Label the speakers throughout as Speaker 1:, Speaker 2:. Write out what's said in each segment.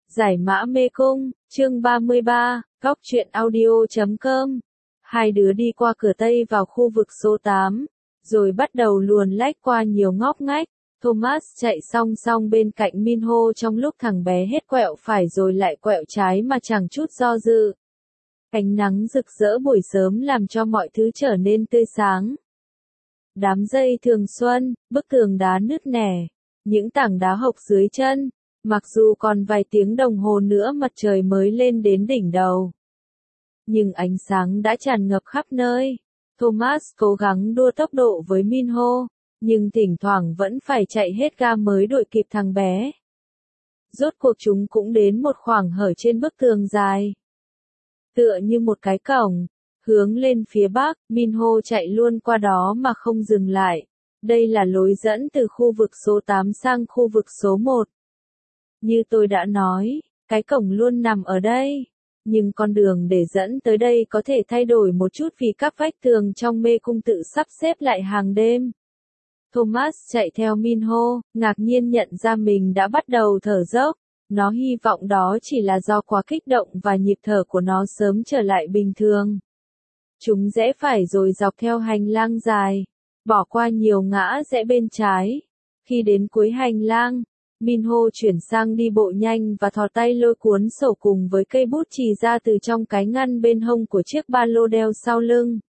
Speaker 1: Giải mã mê cung, chương 33, góc truyện audio.com. Hai đứa đi qua cửa Tây vào khu vực số 8, rồi bắt đầu luồn lách qua nhiều ngóc ngách. Thomas chạy song song bên cạnh Minho trong lúc thằng bé hết quẹo phải rồi lại quẹo trái mà chẳng chút do dự. Ánh nắng rực rỡ buổi sớm làm cho mọi thứ trở nên tươi sáng. Đám dây thường xuân, bức tường đá nứt nẻ, những tảng đá hộc dưới chân. Mặc dù còn vài tiếng đồng hồ nữa mặt trời mới lên đến đỉnh đầu, nhưng ánh sáng đã tràn ngập khắp nơi. Thomas cố gắng đua tốc độ với Minho, nhưng thỉnh thoảng vẫn phải chạy hết ga mới đuổi kịp thằng bé. Rốt cuộc chúng cũng đến một khoảng hở trên bức tường dài. Tựa như một cái cổng, hướng lên phía bắc, Minho chạy luôn qua đó mà không dừng lại. Đây là lối dẫn từ khu vực số 8 sang khu vực số 1. Như tôi đã nói, cái cổng luôn nằm ở đây, nhưng con đường để dẫn tới đây có thể thay đổi một chút vì các vách tường trong mê cung tự sắp xếp lại hàng đêm. Thomas chạy theo Minho, ngạc nhiên nhận ra mình đã bắt đầu thở dốc. Nó hy vọng đó chỉ là do quá kích động và nhịp thở của nó sớm trở lại bình thường. Chúng rẽ phải rồi dọc theo hành lang dài, bỏ qua nhiều ngã rẽ bên trái. Khi đến cuối hành lang, Minho chuyển sang đi bộ nhanh và thò tay lôi cuốn sổ cùng với cây bút chì ra từ trong cái ngăn bên hông của chiếc ba lô đeo sau lưng.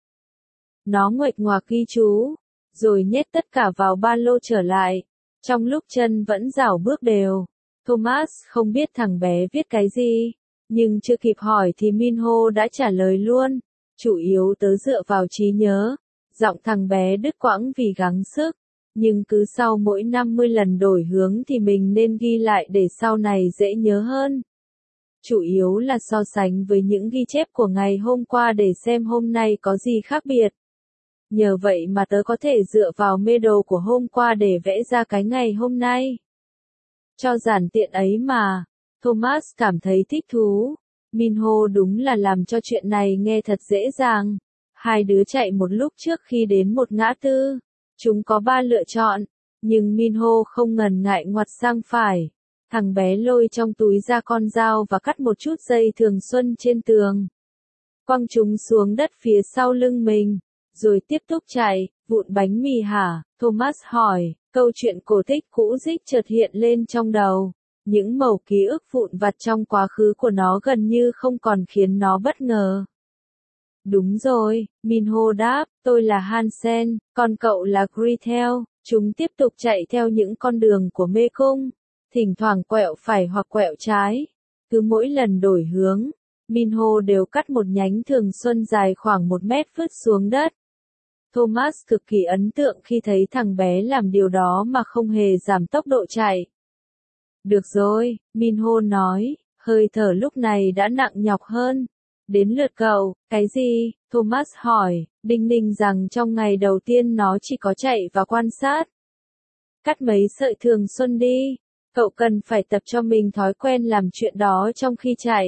Speaker 1: Nó nguệch ngoạc ghi chú, rồi nhét tất cả vào ba lô trở lại, trong lúc chân vẫn rảo bước đều. Thomas không biết thằng bé viết cái gì, nhưng chưa kịp hỏi thì Minho đã trả lời luôn, chủ yếu tớ dựa vào trí nhớ. Giọng thằng bé đứt quãng vì gắng sức. Nhưng cứ sau mỗi 50 lần đổi hướng thì mình nên ghi lại để sau này dễ nhớ hơn. Chủ yếu là so sánh với những ghi chép của ngày hôm qua để xem hôm nay có gì khác biệt. Nhờ vậy mà tớ có thể dựa vào mê đồ của hôm qua để vẽ ra cái ngày hôm nay. Cho giản tiện ấy mà, Thomas cảm thấy thích thú. Minho đúng là làm cho chuyện này nghe thật dễ dàng. Hai đứa chạy một lúc trước khi đến một ngã tư. Chúng có 3 lựa chọn, nhưng Minho không ngần ngại ngoặt sang phải. Thằng bé lôi trong túi ra con dao và cắt một chút dây thường xuân trên tường. Quăng chúng xuống đất phía sau lưng mình, rồi tiếp tục chạy. Vụn bánh mì hả? Thomas hỏi. Câu chuyện cổ tích cũ rích chợt hiện lên trong đầu. Những mẩu ký ức vụn vặt trong quá khứ của nó gần như không còn khiến nó bất ngờ. Đúng rồi, Minho đáp, tôi là Hansen, còn cậu là Gretel. Chúng tiếp tục chạy theo những con đường của mê cung, thỉnh thoảng quẹo phải hoặc quẹo trái. Cứ mỗi lần đổi hướng, Minho đều cắt một nhánh thường xuân dài khoảng 1 mét vứt xuống đất. Thomas cực kỳ ấn tượng khi thấy thằng bé làm điều đó mà không hề giảm tốc độ chạy. Được rồi, Minho nói, hơi thở lúc này đã nặng nhọc hơn. Đến lượt cậu, cái gì? Thomas hỏi, đinh ninh rằng trong ngày đầu tiên nó chỉ có chạy và quan sát. Cắt mấy sợi thường xuân đi, cậu cần phải tập cho mình thói quen làm chuyện đó trong khi chạy.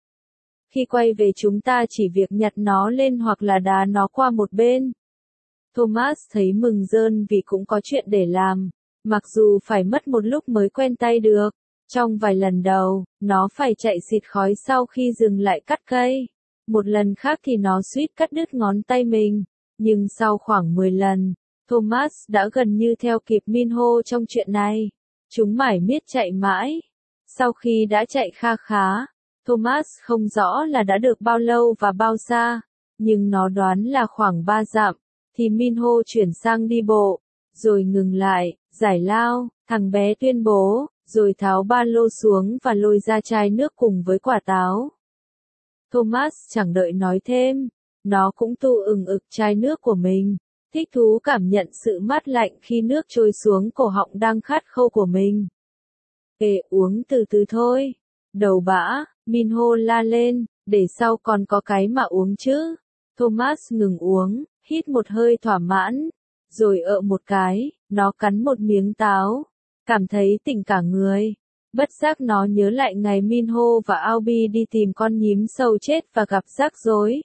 Speaker 1: Khi quay về chúng ta chỉ việc nhặt nó lên hoặc là đá nó qua một bên. Thomas thấy mừng rơn vì cũng có chuyện để làm, mặc dù phải mất một lúc mới quen tay được. Trong vài lần đầu, nó phải chạy xịt khói sau khi dừng lại cắt cây. Một lần khác thì nó suýt cắt đứt ngón tay mình. Nhưng sau khoảng 10 lần, Thomas đã gần như theo kịp Minho trong chuyện này. Chúng mải miết chạy mãi. Sau khi đã chạy kha khá, Thomas không rõ là đã được bao lâu và bao xa, nhưng nó đoán là khoảng 3 dặm, thì Minho chuyển sang đi bộ, rồi ngừng lại, giải lao, thằng bé tuyên bố, rồi tháo ba lô xuống và lôi ra chai nước cùng với quả táo. Thomas chẳng đợi nói thêm, nó cũng tu ực chai nước của mình, thích thú cảm nhận sự mát lạnh khi nước trôi xuống cổ họng đang khát khô của mình. Ê, uống từ từ thôi. Đầu bã, Minho la lên, để sau còn có cái mà uống chứ. Thomas ngừng uống, hít một hơi thỏa mãn, rồi một cái, nó cắn một miếng táo, cảm thấy tỉnh cả người. Bất giác nó nhớ lại ngày Minho và Albie đi tìm con nhím sâu chết và gặp rắc rối.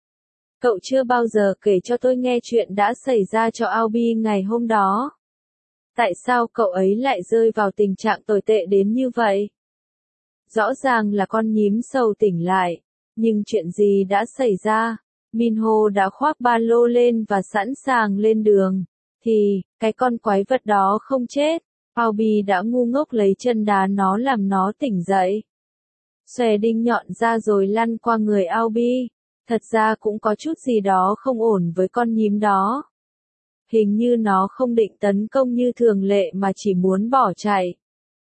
Speaker 1: Cậu chưa bao giờ kể cho tôi nghe chuyện đã xảy ra cho Albie ngày hôm đó. Tại sao cậu ấy lại rơi vào tình trạng tồi tệ đến như vậy? Rõ ràng là con nhím sầu tỉnh lại. Nhưng chuyện gì đã xảy ra? Minho đã khoác ba lô lên và sẵn sàng lên đường. Thì, cái con quái vật đó không chết. Albie đã ngu ngốc lấy chân đá nó làm nó tỉnh dậy. Xòe đinh nhọn ra rồi lăn qua người Albie. Thật ra cũng có chút gì đó không ổn với con nhím đó. Hình như nó không định tấn công như thường lệ mà chỉ muốn bỏ chạy.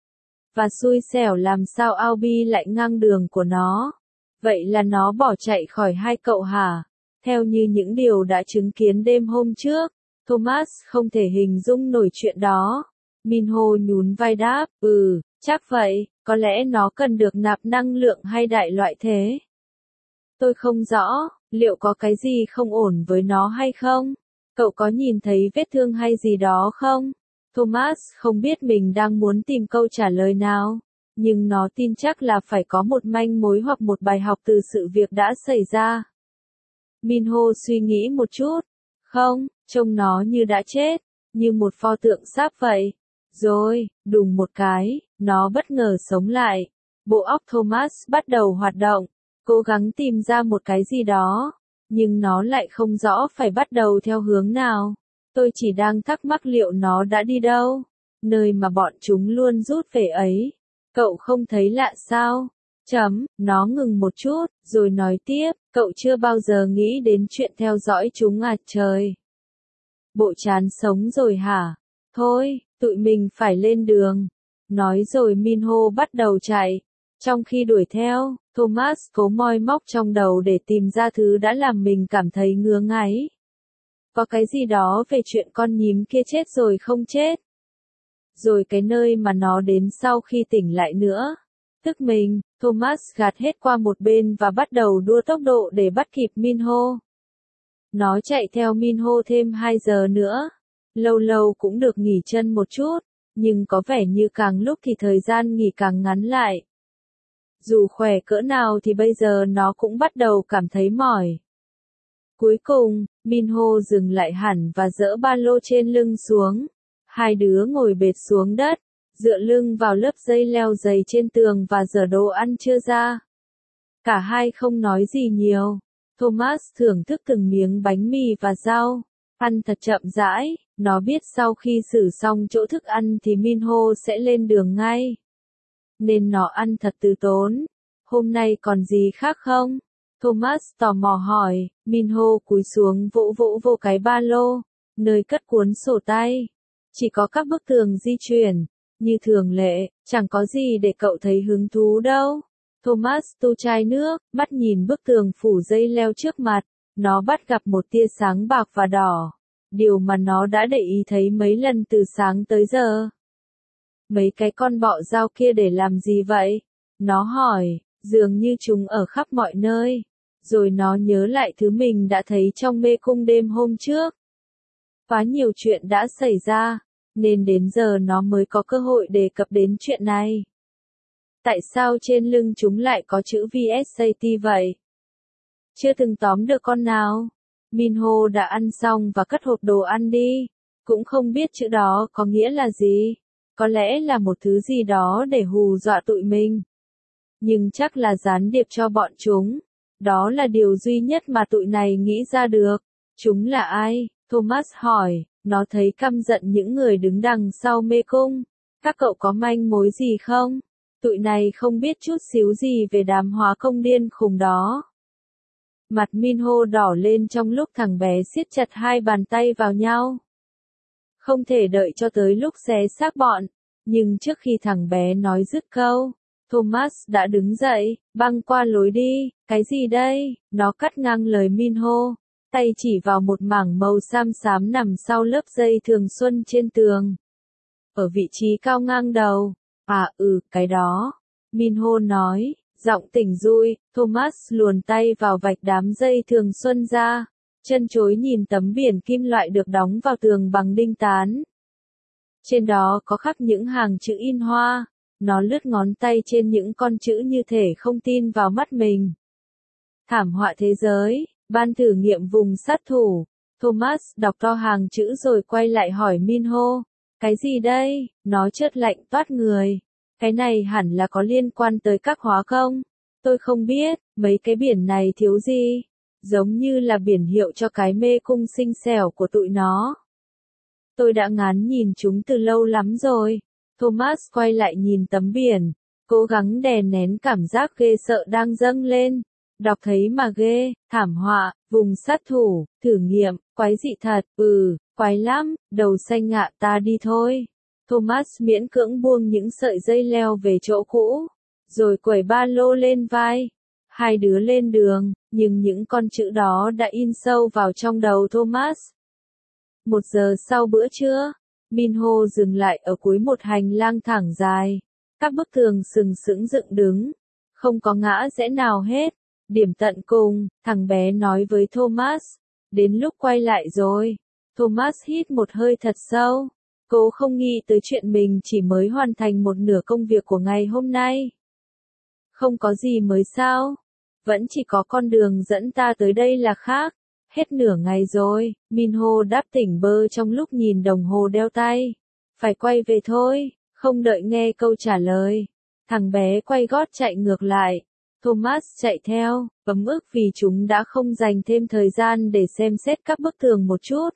Speaker 1: Và xui xẻo làm sao Albie lại ngang đường của nó. Vậy là nó bỏ chạy khỏi hai cậu hả? Theo như những điều đã chứng kiến đêm hôm trước, Thomas không thể hình dung nổi chuyện đó. Minho nhún vai đáp, chắc vậy, có lẽ nó cần được nạp năng lượng hay đại loại thế. Tôi không rõ, liệu có cái gì không ổn với nó hay không? Cậu có nhìn thấy vết thương hay gì đó không? Thomas không biết mình đang muốn tìm câu trả lời nào, nhưng nó tin chắc là phải có một manh mối hoặc một bài học từ sự việc đã xảy ra. Minho suy nghĩ một chút. Không, trông nó như đã chết, như một pho tượng sáp vậy. Rồi, đùng một cái, nó bất ngờ sống lại. Bộ óc Thomas bắt đầu hoạt động, cố gắng tìm ra một cái gì đó, nhưng nó lại không rõ phải bắt đầu theo hướng nào. Tôi chỉ đang thắc mắc liệu nó đã đi đâu, nơi mà bọn chúng luôn rút về ấy. Cậu không thấy lạ sao? Nó ngừng một chút, rồi nói tiếp, cậu chưa bao giờ nghĩ đến chuyện theo dõi chúng à trời. Bộ chán sống rồi hả? Thôi, tụi mình phải lên đường. Nói rồi Minho bắt đầu chạy. Trong khi đuổi theo, Thomas cố moi móc trong đầu để tìm ra thứ đã làm mình cảm thấy ngứa ngáy. Có cái gì đó về chuyện con nhím kia chết rồi không chết. Rồi cái nơi mà nó đến sau khi tỉnh lại nữa. Tức mình, Thomas gạt hết qua một bên và bắt đầu đua tốc độ để bắt kịp Minho. Nó chạy theo Minho thêm 2 giờ nữa. Lâu lâu cũng được nghỉ chân một chút, nhưng có vẻ như càng lúc thì thời gian nghỉ càng ngắn lại. Dù khỏe cỡ nào thì bây giờ nó cũng bắt đầu cảm thấy mỏi. Cuối cùng, Minho dừng lại hẳn và dỡ ba lô trên lưng xuống. Hai đứa ngồi bệt xuống đất, dựa lưng vào lớp dây leo dày trên tường và dở đồ ăn trưa ra. Cả hai không nói gì nhiều. Thomas thưởng thức từng miếng bánh mì và rau, ăn thật chậm rãi. Nó biết sau khi xử xong chỗ thức ăn thì Minho sẽ lên đường ngay. Nên nó ăn thật từ tốn. Hôm nay còn gì khác không? Thomas tò mò hỏi. Minho cúi xuống vỗ vỗ vô cái ba lô, nơi cất cuốn sổ tay. Chỉ có các bức tường di chuyển. Như thường lệ, chẳng có gì để cậu thấy hứng thú đâu. Thomas tu chai nước, mắt nhìn bức tường phủ dây leo trước mặt. Nó bắt gặp một tia sáng bạc và đỏ. Điều mà nó đã để ý thấy mấy lần từ sáng tới giờ. Mấy cái con bọ dao kia để làm gì vậy? Nó hỏi, dường như chúng ở khắp mọi nơi. Rồi nó nhớ lại thứ mình đã thấy trong mê cung đêm hôm trước. Quá nhiều chuyện đã xảy ra, nên đến giờ nó mới có cơ hội đề cập đến chuyện này. Tại sao trên lưng chúng lại có chữ VSAT vậy? Chưa từng tóm được con nào. Minho đã ăn xong và cất hộp đồ ăn đi. Cũng không biết chữ đó có nghĩa là gì. Có lẽ là một thứ gì đó để hù dọa tụi mình. Nhưng chắc là gián điệp cho bọn chúng. Đó là điều duy nhất mà tụi này nghĩ ra được. Chúng là ai? Thomas hỏi. Nó thấy căm giận những người đứng đằng sau mê cung. Các cậu có manh mối gì không? Tụi này không biết chút xíu gì về đám hóa công điên khùng đó. Mặt Minho đỏ lên trong lúc thằng bé siết chặt hai bàn tay vào nhau. Không thể đợi cho tới lúc xé xác bọn. Nhưng trước khi thằng bé nói dứt câu, Thomas đã đứng dậy, băng qua lối đi. Cái gì đây? Nó cắt ngang lời Minho. Tay chỉ vào một mảng màu xám xám nằm sau lớp dây thường xuân trên tường. Ở vị trí cao ngang đầu. Cái đó. Minho nói, giọng tỉnh dụi. Thomas luồn tay vào vạch đám dây thường xuân ra. Chân chối nhìn tấm biển kim loại được đóng vào tường bằng đinh tán. Trên đó có khắc những hàng chữ in hoa. Nó lướt ngón tay trên những con chữ như thể không tin vào mắt mình. Thảm họa thế giới, ban thử nghiệm vùng sát thủ. Thomas đọc to hàng chữ rồi quay lại hỏi Minho. Cái gì đây? Nó chớt lạnh toát người. Cái này hẳn là có liên quan tới các hóa công. Tôi không biết, mấy cái biển này thiếu gì. Giống như là biển hiệu cho cái mê cung xinh xẻo của tụi nó. Tôi đã ngán nhìn chúng từ lâu lắm rồi. Thomas quay lại nhìn tấm biển, cố gắng đè nén cảm giác ghê sợ đang dâng lên. Đọc thấy mà ghê, thảm họa, vùng sát thủ, thử nghiệm, quái dị thật, quái lắm, đầu xanh ngạ ta đi thôi. Thomas miễn cưỡng buông những sợi dây leo về chỗ cũ, rồi quẩy ba lô lên vai. Hai đứa lên đường, nhưng những con chữ đó đã in sâu vào trong đầu Thomas. 1 giờ sau bữa trưa, Minho dừng lại ở cuối một hành lang thẳng dài. Các bức tường sừng sững dựng đứng, không có ngã rẽ nào hết. Điểm tận cùng, thằng bé nói với Thomas, đến lúc quay lại rồi. Thomas hít một hơi thật sâu. Cô không nghĩ tới chuyện mình chỉ mới hoàn thành một nửa công việc của ngày hôm nay. Không có gì mới sao? Vẫn chỉ có con đường dẫn ta tới đây là khác. Hết nửa ngày rồi, Minho đáp tỉnh bơ trong lúc nhìn đồng hồ đeo tay. Phải quay về thôi, không đợi nghe câu trả lời. Thằng bé quay gót chạy ngược lại. Thomas chạy theo, ấm ức vì chúng đã không dành thêm thời gian để xem xét các bức tường một chút.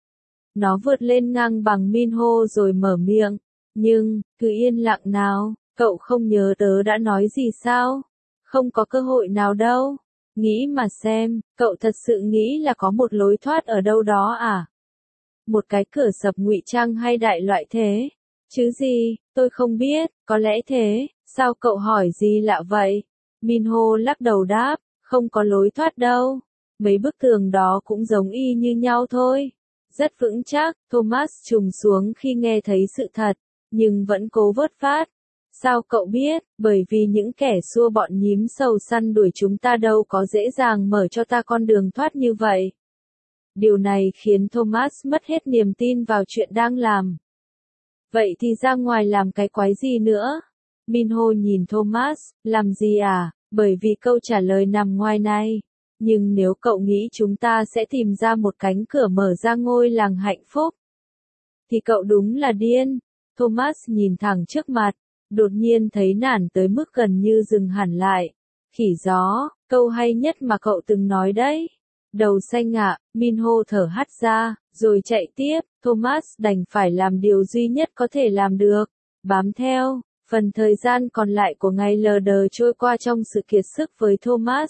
Speaker 1: Nó vượt lên ngang bằng Minho rồi mở miệng. Nhưng, cứ yên lặng nào, cậu không nhớ tớ đã nói gì sao? Không có cơ hội nào đâu. Nghĩ mà xem, cậu thật sự nghĩ là có một lối thoát ở đâu đó à? Một cái cửa sập ngụy trang hay đại loại thế? Chứ gì, tôi không biết, có lẽ thế, sao cậu hỏi gì lạ vậy? Minho lắc đầu đáp, không có lối thoát đâu. Mấy bức tường đó cũng giống y như nhau thôi. Rất vững chắc, Thomas trùng xuống khi nghe thấy sự thật, nhưng vẫn cố vớt phát. Sao cậu biết? Bởi vì những kẻ xua bọn nhím sầu săn đuổi chúng ta đâu có dễ dàng mở cho ta con đường thoát như vậy. Điều này khiến Thomas mất hết niềm tin vào chuyện đang làm. Vậy thì ra ngoài làm cái quái gì nữa? Minho nhìn Thomas, làm gì à? Bởi vì câu trả lời nằm ngoài này. Nhưng nếu cậu nghĩ chúng ta sẽ tìm ra một cánh cửa mở ra ngôi làng hạnh phúc, thì cậu đúng là điên. Thomas nhìn thẳng trước mặt, đột nhiên thấy nản tới mức gần như dừng hẳn lại. Khỉ gió, câu hay nhất mà cậu từng nói đấy. Đầu xanh ngạ, Minho thở hắt ra, rồi chạy tiếp. Thomas đành phải làm điều duy nhất có thể làm được, bám theo. Phần thời gian còn lại của ngày lờ đờ trôi qua trong sự kiệt sức với Thomas.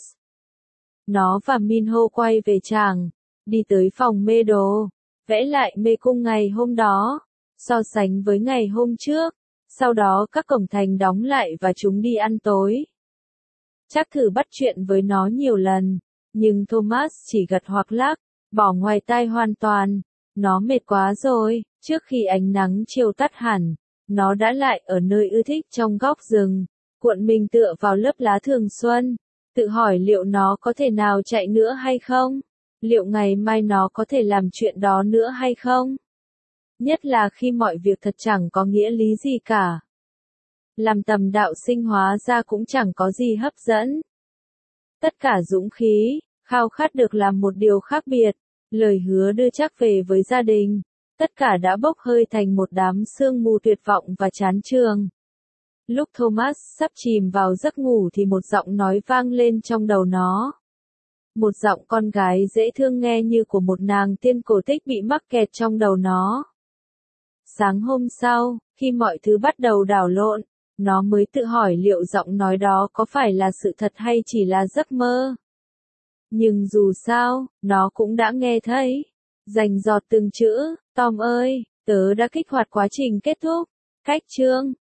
Speaker 1: Nó và Minho quay về tràng, đi tới phòng mê đồ, vẽ lại mê cung ngày hôm đó, so sánh với ngày hôm trước. Sau đó các cổng thành đóng lại và chúng đi ăn tối. Chắc thử bắt chuyện với nó nhiều lần, nhưng Thomas chỉ gật hoặc lắc, bỏ ngoài tai hoàn toàn. Nó mệt quá rồi. Trước khi ánh nắng chiều tắt hẳn, nó đã lại ở nơi ưa thích trong góc rừng, cuộn mình tựa vào lớp lá thường xuân, tự hỏi liệu nó có thể nào chạy nữa hay không? Liệu ngày mai nó có thể làm chuyện đó nữa hay không? Nhất là khi mọi việc thật chẳng có nghĩa lý gì cả. Làm tầm đạo sinh hóa ra cũng chẳng có gì hấp dẫn. Tất cả dũng khí, khao khát được làm một điều khác biệt, lời hứa đưa chắc về với gia đình, tất cả đã bốc hơi thành một đám sương mù tuyệt vọng và chán chường. Lúc Thomas sắp chìm vào giấc ngủ thì một giọng nói vang lên trong đầu nó. Một giọng con gái dễ thương nghe như của một nàng tiên cổ tích bị mắc kẹt trong đầu nó. Sáng hôm sau, khi mọi thứ bắt đầu đảo lộn, nó mới tự hỏi liệu giọng nói đó có phải là sự thật hay chỉ là giấc mơ. Nhưng dù sao, nó cũng đã nghe thấy. Rành giọt từng chữ, Tom ơi, tớ đã kích hoạt quá trình kết thúc. Cách chương